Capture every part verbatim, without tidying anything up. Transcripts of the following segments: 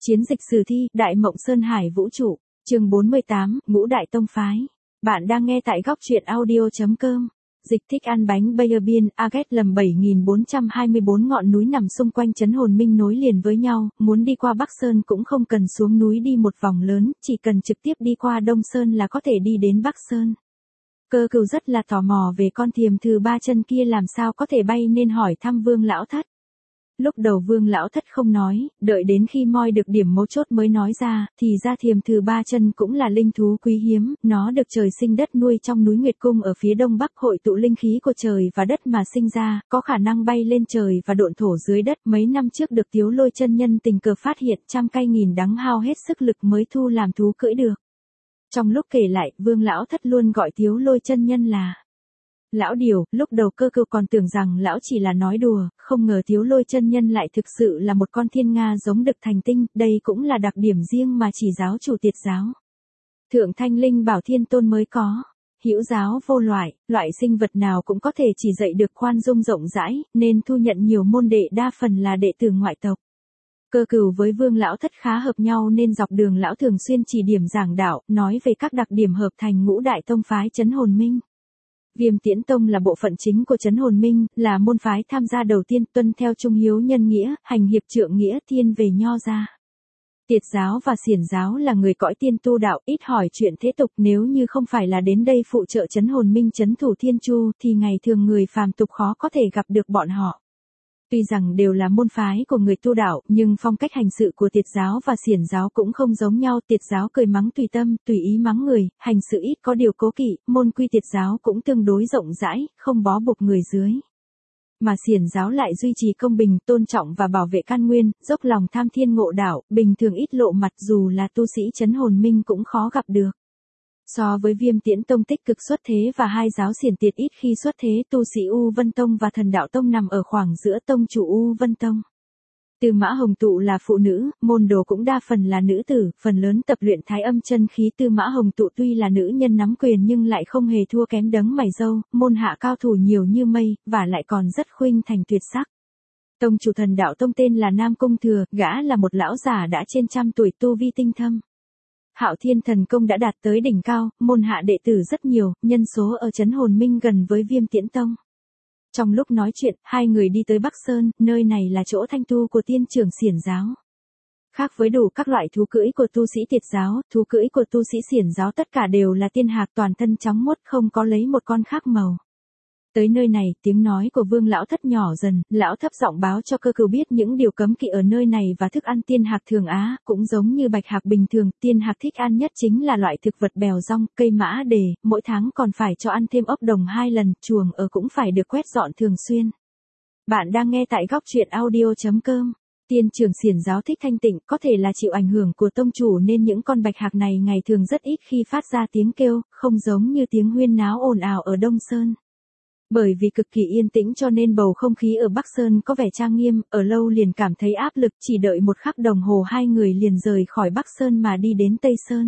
Chiến dịch sử thi, Đại Mộng Sơn Hải Vũ trụ, chương bốn mươi tám, Ngũ Đại Tông Phái. Bạn đang nghe tại góc truyện audio chấm com. Dịch thích ăn bánh Bayer Bean, Aget lầm bảy nghìn bốn trăm hai mươi bốn ngọn núi nằm xung quanh trấn Hồn Minh nối liền với nhau, muốn đi qua Bắc Sơn cũng không cần xuống núi đi một vòng lớn, chỉ cần trực tiếp đi qua Đông Sơn là có thể đi đến Bắc Sơn. Cơ Cừu rất là tò mò về con thiềm thử ba chân kia làm sao có thể bay nên hỏi thăm Vương Lão Thất. Lúc đầu Vương Lão Thất không nói, đợi đến khi moi được điểm mấu chốt mới nói ra, thì ra thiềm thử ba chân cũng là linh thú quý hiếm, nó được trời sinh đất nuôi trong núi Nguyệt Cung ở phía đông bắc hội tụ linh khí của trời và đất mà sinh ra, có khả năng bay lên trời và độn thổ dưới đất. Mấy năm trước được Tiếu Lôi chân nhân tình cờ phát hiện, trăm cây nghìn đắng hao hết sức lực mới thu làm thú cưỡi được. Trong lúc kể lại, Vương Lão Thất luôn gọi Tiếu Lôi chân nhân là Lão Điều. Lúc đầu Cơ Cừu còn tưởng rằng lão chỉ là nói đùa, không ngờ Tiếu Lôi chân nhân lại thực sự là một con thiên nga giống đực thành tinh, đây cũng là đặc điểm riêng mà chỉ giáo chủ Tiệt giáo Thượng Thanh Linh Bảo Thiên Tôn mới có. Hữu giáo vô loại, loại sinh vật nào cũng có thể chỉ dạy được khoan dung rộng rãi, nên thu nhận nhiều môn đệ đa phần là đệ tử ngoại tộc. Cơ Cừu với Vương Lão Thất khá hợp nhau nên dọc đường lão thường xuyên chỉ điểm giảng đạo, nói về các đặc điểm hợp thành ngũ đại tông phái trấn Hồn Minh. Viêm Tiễn Tông là bộ phận chính của trấn Hồn Minh, là môn phái tham gia đầu tiên, tuân theo trung hiếu nhân nghĩa, hành hiệp trượng nghĩa, thiên về nho gia. Tiệt giáo và Xiển giáo là người cõi tiên tu đạo, ít hỏi chuyện thế tục, nếu như không phải là đến đây phụ trợ trấn Hồn Minh trấn thủ Thiên Chu thì ngày thường người phàm tục khó có thể gặp được bọn họ. Tuy rằng đều là môn phái của người tu đạo, nhưng phong cách hành sự của Tiệt giáo và Xiển giáo cũng không giống nhau. Tiệt giáo cười mắng tùy tâm, tùy ý mắng người, hành sự ít có điều cố kỵ, môn quy Tiệt giáo cũng tương đối rộng rãi, không bó buộc người dưới. Mà Xiển giáo lại duy trì công bình, tôn trọng và bảo vệ căn nguyên, dốc lòng tham thiên ngộ đạo, bình thường ít lộ mặt, dù là tu sĩ trấn Hồn Minh cũng khó gặp được. So với Viêm Tiễn Tông tích cực xuất thế và hai giáo Xiển Tiệt ít khi xuất thế, tu sĩ U Vân Tông và Thần Đạo Tông nằm ở khoảng giữa tông chủ U Vân Tông. Tư Mã Hồng Tụ là phụ nữ, môn đồ cũng đa phần là nữ tử, phần lớn tập luyện thái âm chân khí. Tư Mã Hồng Tụ tuy là nữ nhân nắm quyền nhưng lại không hề thua kém đấng mày râu, môn hạ cao thủ nhiều như mây, và lại còn rất khuynh thành tuyệt sắc. Tông chủ Thần Đạo Tông tên là Nam Cung Thừa, gã là một lão già đã trên trăm tuổi, tu vi tinh thâm. Hạo Thiên thần công đã đạt tới đỉnh cao, môn hạ đệ tử rất nhiều, nhân số ở trấn Hồn Minh gần với Viêm Tiễn Tông. Trong lúc nói chuyện, hai người đi tới Bắc Sơn, nơi này là chỗ thanh tu của tiên trưởng Xiển giáo. Khác với đủ các loại thú cưỡi của tu sĩ Tiệt giáo, thú cưỡi của tu sĩ Xiển giáo tất cả đều là tiên hạc, toàn thân trắng muốt, không có lấy một con khác màu. Tới nơi này, tiếng nói của Vương Lão Thất nhỏ dần, lão thấp giọng báo cho Cơ Cừu biết những điều cấm kỵ ở nơi này và thức ăn tiên hạc thường Á, cũng giống như bạch hạc bình thường, tiên hạc thích ăn nhất chính là loại thực vật bèo rong, cây mã đề, mỗi tháng còn phải cho ăn thêm ốc đồng hai lần, chuồng ở cũng phải được quét dọn thường xuyên. Bạn đang nghe tại góc truyện audio chấm com. Tiên trưởng Xiển giáo thích thanh tịnh, có thể là chịu ảnh hưởng của tông chủ nên những con bạch hạc này ngày thường rất ít khi phát ra tiếng kêu, không giống như tiếng huyên náo ồn ào ở Đông Sơn. Bởi vì cực kỳ yên tĩnh cho nên bầu không khí ở Bắc Sơn có vẻ trang nghiêm, ở lâu liền cảm thấy áp lực, chỉ đợi một khắc đồng hồ hai người liền rời khỏi Bắc Sơn mà đi đến Tây Sơn.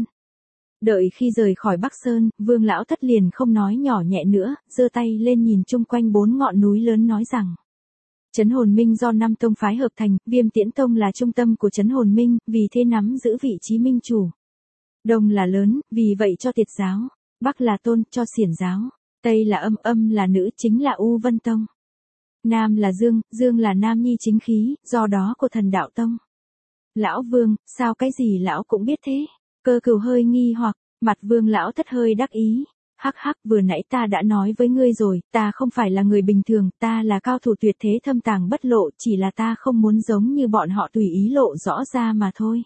Đợi khi rời khỏi Bắc Sơn, Vương Lão Thất liền không nói nhỏ nhẹ nữa, giơ tay lên nhìn chung quanh bốn ngọn núi lớn nói rằng: Trấn Hồn Minh do năm tông phái hợp thành, Viêm Tiễn Tông là trung tâm của trấn Hồn Minh, vì thế nắm giữ vị trí minh chủ. Đông là lớn, vì vậy cho Tiệt giáo, Bắc là tôn, cho Xiển giáo. Tây là âm, âm là nữ, chính là U Vân Tông. Nam là dương, dương là nam nhi chính khí, do đó của Thần Đạo Tông. Lão Vương, sao cái gì lão cũng biết thế? Cơ Cừu hơi nghi hoặc, mặt Vương Lão Thất hơi đắc ý. Hắc hắc, vừa nãy ta đã nói với ngươi rồi, ta không phải là người bình thường, ta là cao thủ tuyệt thế thâm tàng bất lộ, chỉ là ta không muốn giống như bọn họ tùy ý lộ rõ ra mà thôi.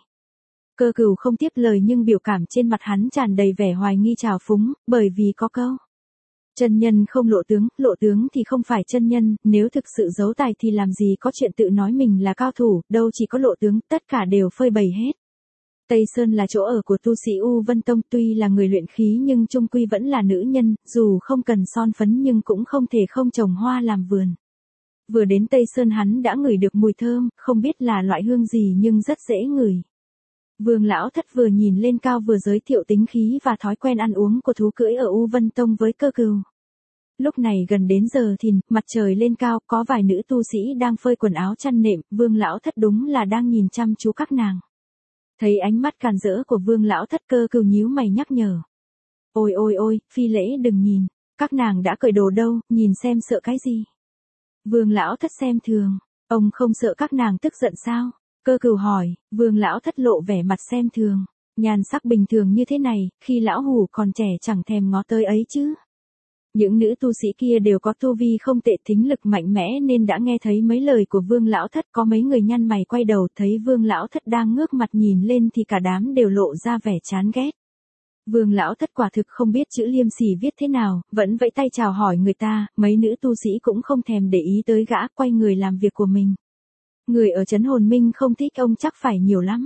Cơ Cừu không tiếp lời nhưng biểu cảm trên mặt hắn tràn đầy vẻ hoài nghi trào phúng, bởi vì có câu: chân nhân không lộ tướng, lộ tướng thì không phải chân nhân, nếu thực sự giấu tài thì làm gì có chuyện tự nói mình là cao thủ, đâu chỉ có lộ tướng, tất cả đều phơi bày hết. Tây Sơn là chỗ ở của tu sĩ U Vân Tông, tuy là người luyện khí nhưng chung quy vẫn là nữ nhân, dù không cần son phấn nhưng cũng không thể không trồng hoa làm vườn. Vừa đến Tây Sơn hắn đã ngửi được mùi thơm, không biết là loại hương gì nhưng rất dễ ngửi. Vương Lão Thất vừa nhìn lên cao vừa giới thiệu tính khí và thói quen ăn uống của thú cưỡi ở U Vân Tông với Cơ Cừu. Lúc này gần đến giờ thìn, mặt trời lên cao, có vài nữ tu sĩ đang phơi quần áo chăn nệm, Vương Lão Thất đúng là đang nhìn chăm chú các nàng. Thấy ánh mắt càn rỡ của Vương lão thất, Cơ Cừu nhíu mày nhắc nhở. Ôi ôi ôi, phi lễ đừng nhìn, các nàng đã cởi đồ đâu, nhìn xem sợ cái gì. Vương lão thất xem thường, ông không sợ các nàng tức giận sao? Cơ Cừu hỏi. Vương lão thất lộ vẻ mặt xem thường, nhan sắc bình thường như thế này, khi lão hủ còn trẻ chẳng thèm ngó tới ấy chứ. Những nữ tu sĩ kia đều có tu vi không tệ, thính lực mạnh mẽ nên đã nghe thấy mấy lời của Vương lão thất. Có mấy người nhăn mày quay đầu thấy Vương lão thất đang ngước mặt nhìn lên thì cả đám đều lộ ra vẻ chán ghét. Vương lão thất quả thực không biết chữ liêm sỉ viết thế nào, vẫn vẫy tay chào hỏi người ta, mấy nữ tu sĩ cũng không thèm để ý tới gã, quay người làm việc của mình. Người ở trấn hồn minh không thích ông chắc phải nhiều lắm.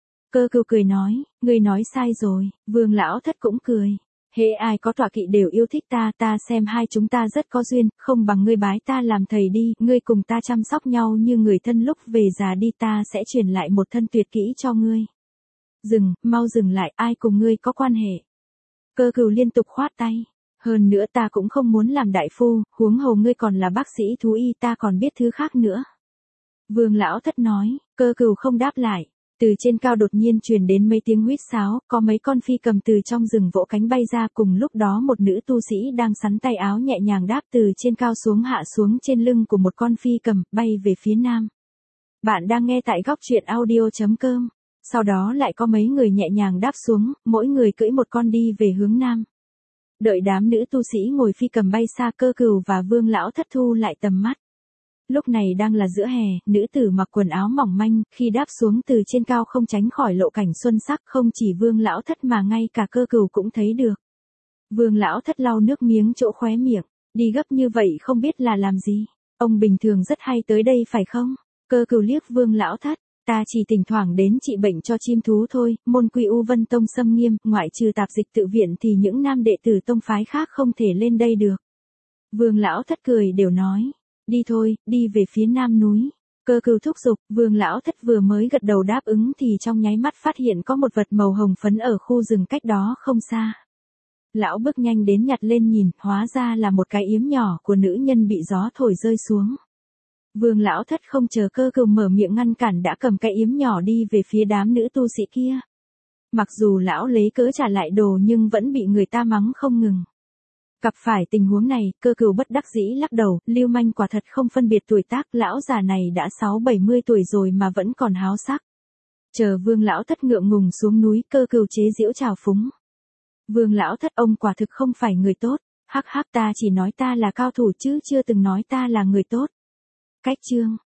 Cơ Cừu cười nói, ngươi nói sai rồi. Vương lão thất cũng cười. Hễ ai có tọa kỵ đều yêu thích ta, ta xem hai chúng ta rất có duyên, không bằng ngươi bái ta làm thầy đi, ngươi cùng ta chăm sóc nhau như người thân, lúc về già đi ta sẽ truyền lại một thân tuyệt kỹ cho ngươi. Dừng, mau dừng lại, ai cùng ngươi có quan hệ? Cơ Cừu liên tục khoát tay. Hơn nữa ta cũng không muốn làm đại phu, huống hồ ngươi còn là bác sĩ thú y, ta còn biết thứ khác nữa. Vương lão thất nói. Cơ Cừu không đáp lại. Từ trên cao đột nhiên truyền đến mấy tiếng huýt sáo, có mấy con phi cầm từ trong rừng vỗ cánh bay ra, cùng lúc đó một nữ tu sĩ đang sắn tay áo nhẹ nhàng đáp từ trên cao xuống, hạ xuống trên lưng của một con phi cầm, bay về phía nam. Bạn đang nghe tại góc truyện audio chấm com. Sau đó lại có mấy người nhẹ nhàng đáp xuống, mỗi người cưỡi một con đi về hướng nam. Đợi đám nữ tu sĩ ngồi phi cầm bay xa, Cơ Cừu và Vương lão thất thu lại tầm mắt. Lúc này đang là giữa hè, nữ tử mặc quần áo mỏng manh, khi đáp xuống từ trên cao không tránh khỏi lộ cảnh xuân sắc, không chỉ Vương lão thất mà ngay cả Cơ Cừu cũng thấy được. Vương lão thất lau nước miếng chỗ khóe miệng, đi gấp như vậy không biết là làm gì. Ông bình thường rất hay tới đây phải không? Cơ Cừu liếc Vương lão thất, ta chỉ thỉnh thoảng đến trị bệnh cho chim thú thôi, môn quy U Vân Tông xâm nghiêm, ngoại trừ tạp dịch tự viện thì những nam đệ tử tông phái khác không thể lên đây được. Vương lão thất cười đều nói. Đi thôi, đi về phía nam núi. Cơ Cừu thúc giục. Vương lão thất vừa mới gật đầu đáp ứng thì trong nháy mắt phát hiện có một vật màu hồng phấn ở khu rừng cách đó không xa. Lão bước nhanh đến nhặt lên nhìn, hóa ra là một cái yếm nhỏ của nữ nhân bị gió thổi rơi xuống. Vương lão thất không chờ Cơ Cừu mở miệng ngăn cản đã cầm cái yếm nhỏ đi về phía đám nữ tu sĩ kia. Mặc dù lão lấy cớ trả lại đồ nhưng vẫn bị người ta mắng không ngừng. Gặp phải tình huống này, Cơ Cừu bất đắc dĩ lắc đầu, lưu manh quả thật không phân biệt tuổi tác, lão già này đã sáu bảy mươi tuổi rồi mà vẫn còn háo sắc. Chờ Vương lão thất ngượng ngùng xuống núi, Cơ Cừu chế giễu chào phúng. Vương lão thất, ông quả thực không phải người tốt. Hắc hắc, ta chỉ nói ta là cao thủ chứ chưa từng nói ta là người tốt. Cách chương.